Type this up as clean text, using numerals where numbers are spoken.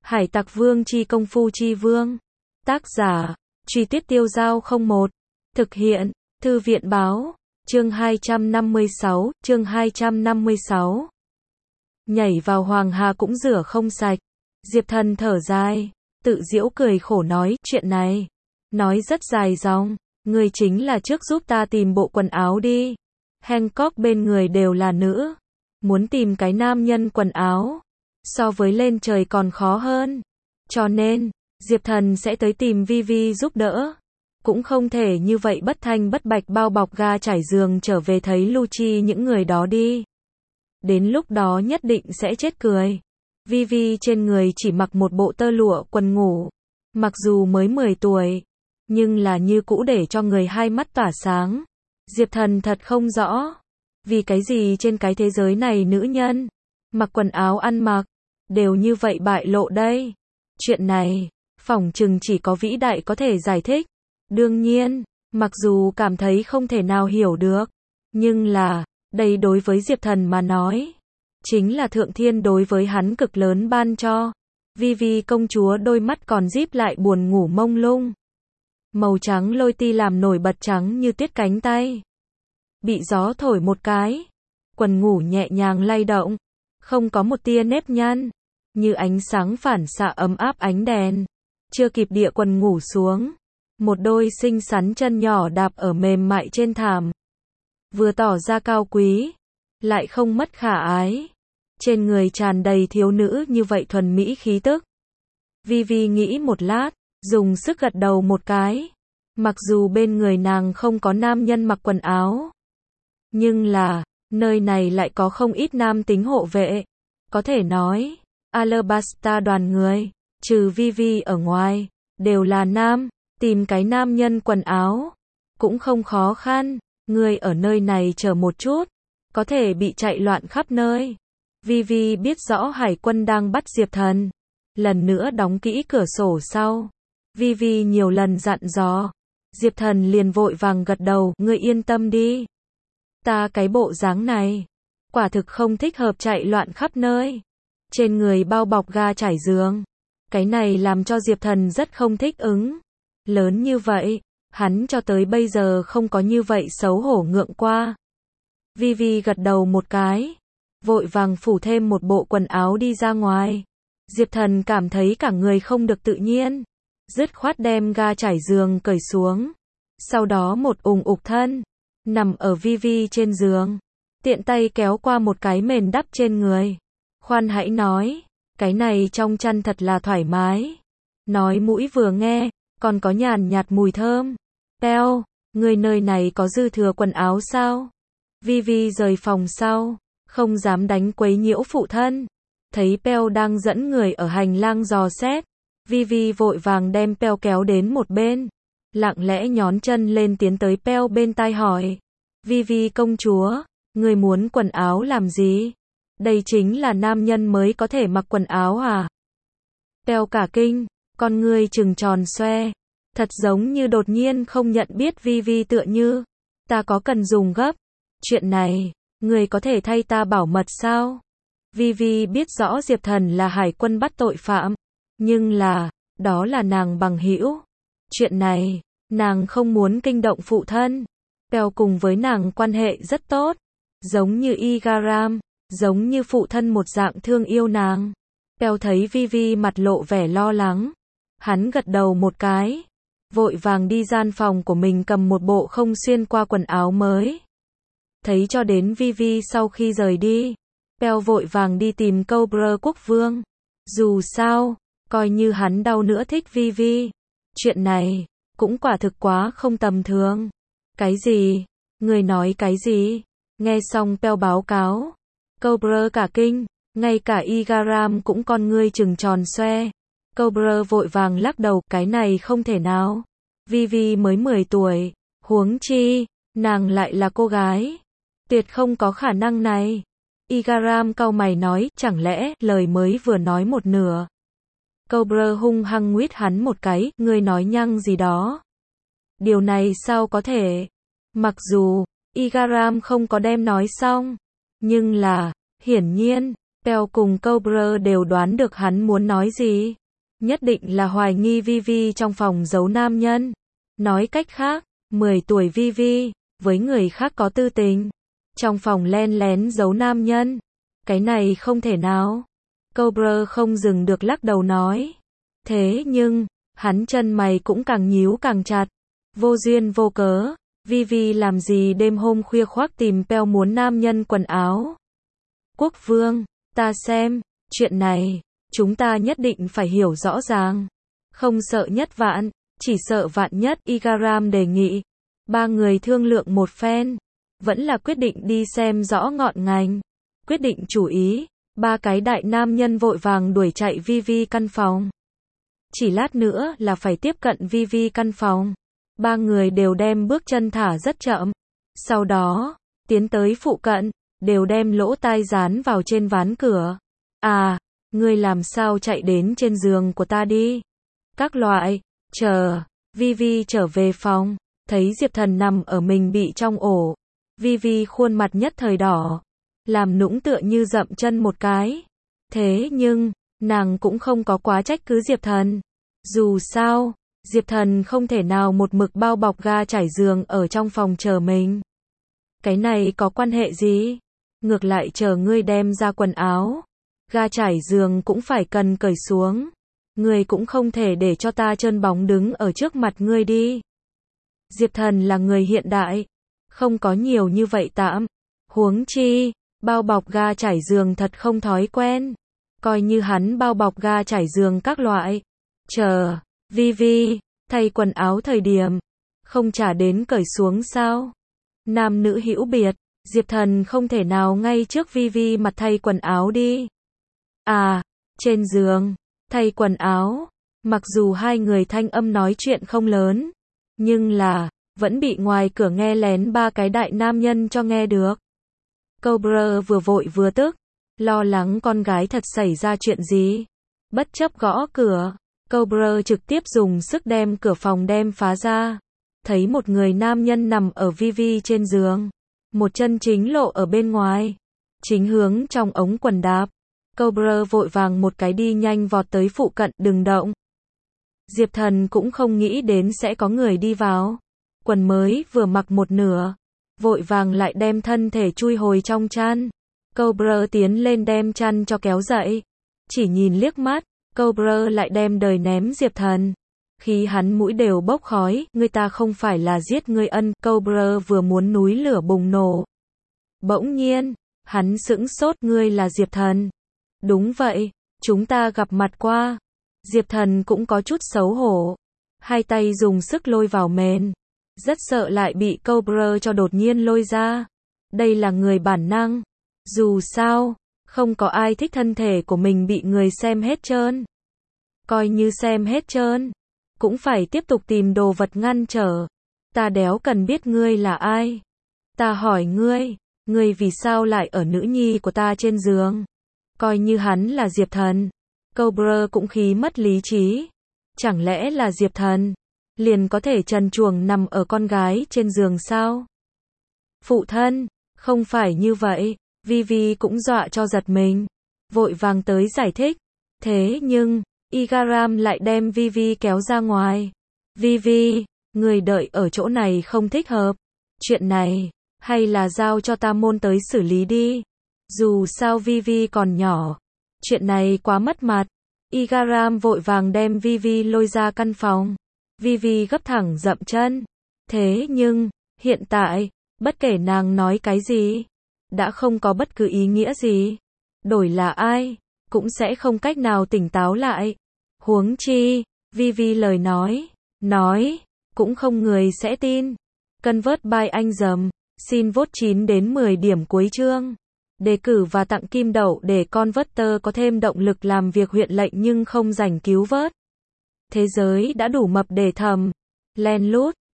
Hải Tặc Vương chi công phu chi vương. Tác giả, Truy Tuyết Tiêu Giao 01. Thực hiện, Thư viện Báo. Chương 256, chương 256. Nhảy vào Hoàng Hà cũng rửa không sạch. Diệp Thần thở dài, tự giễu cười khổ nói, chuyện này, nói rất dài dòng, người chính là trước giúp ta tìm bộ quần áo đi. Hancock bên người đều là nữ, muốn tìm cái nam nhân quần áo, so với lên trời còn khó hơn. Cho nên, Diệp Thần sẽ tới tìm Vivi giúp đỡ. Cũng không thể như vậy bất thanh bất bạch bao bọc ga trải giường trở về thấy Lucci những người đó đi. Đến lúc đó nhất định sẽ chết cười. Vivi trên người chỉ mặc một bộ tơ lụa quần ngủ. Mặc dù mới 10 tuổi, nhưng là như cũ để cho người hai mắt tỏa sáng. Diệp Thần thật không rõ, vì cái gì trên cái thế giới này nữ nhân, mặc quần áo ăn mặc, đều như vậy bại lộ đây. Chuyện này, phỏng chừng chỉ có vĩ đại có thể giải thích. Đương nhiên, mặc dù cảm thấy không thể nào hiểu được, nhưng là, đây đối với Diệp Thần mà nói, chính là thượng thiên đối với hắn cực lớn ban cho. Vivi công chúa đôi mắt còn díp lại buồn ngủ mông lung. Màu trắng lôi ti làm nổi bật trắng như tuyết cánh tay. Bị gió thổi một cái, quần ngủ nhẹ nhàng lay động, không có một tia nếp nhăn, như ánh sáng phản xạ ấm áp ánh đèn. Chưa kịp địa quần ngủ xuống, một đôi xinh xắn chân nhỏ đạp ở mềm mại trên thảm. Vừa tỏ ra cao quý, lại không mất khả ái. Trên người tràn đầy thiếu nữ như vậy thuần mỹ khí tức. Vivi nghĩ một lát, dùng sức gật đầu một cái. Mặc dù bên người nàng không có nam nhân mặc quần áo, nhưng là, nơi này lại có không ít nam tính hộ vệ. Có thể nói, Alabasta đoàn người, trừ Vivi ở ngoài, đều là nam. Tìm cái nam nhân quần áo, cũng không khó khăn. Người ở nơi này chờ một chút, có thể bị chạy loạn khắp nơi. Vivi biết rõ hải quân đang bắt Diệp Thần. Lần nữa đóng kỹ cửa sổ sau. Vivi nhiều lần dặn dò. Diệp Thần liền vội vàng gật đầu, ngươi yên tâm đi. Ta cái bộ dáng này, quả thực không thích hợp chạy loạn khắp nơi. Trên người bao bọc ga trải giường. Cái này làm cho Diệp Thần rất không thích ứng. Lớn như vậy, hắn cho tới bây giờ không có như vậy xấu hổ ngượng qua. Vivi gật đầu một cái, vội vàng phủ thêm một bộ quần áo đi ra ngoài. Diệp Thần cảm thấy cả người không được tự nhiên, dứt khoát đem ga trải giường cởi xuống. Sau đó một ục thân, nằm ở Vivi trên giường, tiện tay kéo qua một cái mền đắp trên người. Khoan hãy nói, cái này trong chăn thật là thoải mái. Nói mũi vừa nghe, còn có nhàn nhạt mùi thơm. Peo, người nơi này có dư thừa quần áo sao? Vivi rời phòng sau, không dám đánh quấy nhiễu phụ thân. Thấy Peo đang dẫn người ở hành lang dò xét, Vivi vội vàng đem Peo kéo đến một bên, lặng lẽ nhón chân lên tiến tới Peo bên tai hỏi. Vivi công chúa, người muốn quần áo làm gì? Đây chính là nam nhân mới có thể mặc quần áo à? Peo cả kinh, con ngươi trừng tròn xoe, thật giống như đột nhiên không nhận biết Vivi tựa như. Ta có cần dùng gấp? Chuyện này, người có thể thay ta bảo mật sao? Vivi biết rõ Diệp Thần là hải quân bắt tội phạm, nhưng là, đó là nàng bằng hữu. Chuyện này, nàng không muốn kinh động phụ thân. Peo cùng với nàng quan hệ rất tốt, giống như Igaram, giống như phụ thân một dạng thương yêu nàng. Peo thấy Vivi mặt lộ vẻ lo lắng, hắn gật đầu một cái, vội vàng đi gian phòng của mình cầm một bộ không xuyên qua quần áo mới. Thấy cho đến Vivi sau khi rời đi, Peo vội vàng đi tìm Cobra quốc vương. Dù sao, coi như hắn đau nữa thích Vivi. Chuyện này, cũng quả thực quá không tầm thường. Cái gì? Người nói cái gì? Nghe xong Peo báo cáo, Cobra cả kinh, ngay cả Igaram cũng con ngươi trừng tròn xoe. Cobra vội vàng lắc đầu, cái này không thể nào. Vivi mới 10 tuổi, huống chi, nàng lại là cô gái. Tuyệt không có khả năng này. Igaram cau mày nói, chẳng lẽ, lời mới vừa nói một nửa. Cobra hung hăng nguyết hắn một cái, ngươi nói nhăng gì đó. Điều này sao có thể? Mặc dù, Igaram không có đem nói xong, nhưng là, hiển nhiên, Pell cùng Cobra đều đoán được hắn muốn nói gì. Nhất định là hoài nghi Vivi trong phòng giấu nam nhân. Nói cách khác, 10 tuổi Vivi, với người khác có tư tình. Trong phòng len lén giấu nam nhân. Cái này không thể nào. Cobra không dừng được lắc đầu nói. Thế nhưng, hắn chân mày cũng càng nhíu càng chặt. Vô duyên vô cớ, Vivi làm gì đêm hôm khuya khoác tìm Pell muốn nam nhân quần áo. Quốc vương, ta xem, chuyện này, chúng ta nhất định phải hiểu rõ ràng. Không sợ nhất vạn, chỉ sợ vạn nhất. Igaram đề nghị. Ba người thương lượng một phen, vẫn là quyết định đi xem rõ ngọn ngành. Quyết định chủ ý, ba cái đại nam nhân vội vàng đuổi chạy Vivi căn phòng. Chỉ lát nữa là phải tiếp cận Vivi căn phòng. Ba người đều đem bước chân thả rất chậm. Sau đó, tiến tới phụ cận, đều đem lỗ tai dán vào trên ván cửa. À, ngươi làm sao chạy đến trên giường của ta đi? Các loại, chờ, Vivi trở về phòng, thấy Diệp Thần nằm ở mình bị trong ổ. Vivi khuôn mặt nhất thời đỏ, làm nũng tựa như dậm chân một cái. Thế nhưng, nàng cũng không có quá trách cứ Diệp Thần. Dù sao, Diệp Thần không thể nào một mực bao bọc ga trải giường ở trong phòng chờ mình. Cái này có quan hệ gì? Ngược lại chờ ngươi đem ra quần áo. Ga trải giường cũng phải cần cởi xuống. Ngươi cũng không thể để cho ta trơn bóng đứng ở trước mặt ngươi đi. Diệp Thần là người hiện đại, không có nhiều như vậy tạm. Huống chi, bao bọc ga trải giường thật không thói quen. Coi như hắn bao bọc ga trải giường các loại. Chờ, Vivi, thay quần áo thời điểm, không trả đến cởi xuống sao? Nam nữ hữu biệt, Diệp Thần không thể nào ngay trước Vivi mặt thay quần áo đi. À, trên giường, thay quần áo, mặc dù hai người thanh âm nói chuyện không lớn, nhưng là, vẫn bị ngoài cửa nghe lén ba cái đại nam nhân cho nghe được. Cobra vừa vội vừa tức, lo lắng con gái thật xảy ra chuyện gì. Bất chấp gõ cửa, Cobra trực tiếp dùng sức đem cửa phòng đem phá ra. Thấy một người nam nhân nằm ở Vivi trên giường, một chân chính lộ ở bên ngoài, chính hướng trong ống quần đạp. Cobra vội vàng một cái đi nhanh vọt tới phụ cận, đừng động. Diệp Thần cũng không nghĩ đến sẽ có người đi vào. Quần mới vừa mặc một nửa, vội vàng lại đem thân thể chui hồi trong chăn. Cobra tiến lên đem chăn cho kéo dậy. Chỉ nhìn liếc mắt, Cobra lại đem đời ném Diệp Thần. Khi hắn mũi đều bốc khói, người ta không phải là giết ngươi ân. Cobra vừa muốn núi lửa bùng nổ. Bỗng nhiên, hắn sững sốt, ngươi là Diệp Thần. Đúng vậy, chúng ta gặp mặt qua. Diệp Thần cũng có chút xấu hổ. Hai tay dùng sức lôi vào mền. Rất sợ lại bị Cobra cho đột nhiên lôi ra. Đây là người bản năng. Dù sao, không có ai thích thân thể của mình bị người xem hết trơn. Coi như xem hết trơn, cũng phải tiếp tục tìm đồ vật ngăn trở. Ta đéo cần biết ngươi là ai. Ta hỏi ngươi vì sao lại ở nữ nhi của ta trên giường? Coi như hắn là Diệp Thần, Cobra cũng khí mất lý trí. Chẳng lẽ là Diệp Thần liền có thể trần truồng nằm ở con gái trên giường sao? Phụ thân, không phải như vậy. Vivi cũng dọa cho giật mình, vội vàng tới giải thích. Thế nhưng, Igaram lại đem Vivi kéo ra ngoài. Vivi, người đợi ở chỗ này không thích hợp. Chuyện này, hay là giao cho ta môn tới xử lý đi. Dù sao Vivi còn nhỏ. Chuyện này quá mất mặt. Igaram vội vàng đem Vivi lôi ra căn phòng. Vivi gấp thẳng dậm chân. Thế nhưng, hiện tại, bất kể nàng nói cái gì, đã không có bất cứ ý nghĩa gì. Đổi là ai, cũng sẽ không cách nào tỉnh táo lại. Huống chi, Vivi lời nói, cũng không người sẽ tin. Convert by anh dầm, xin vote 9 đến 10 điểm cuối chương. Đề cử và tặng kim đậu để Converter có thêm động lực làm việc huyện lệnh nhưng không rảnh cứu vớt. Thế giới đã đủ mập để thầm, len lút,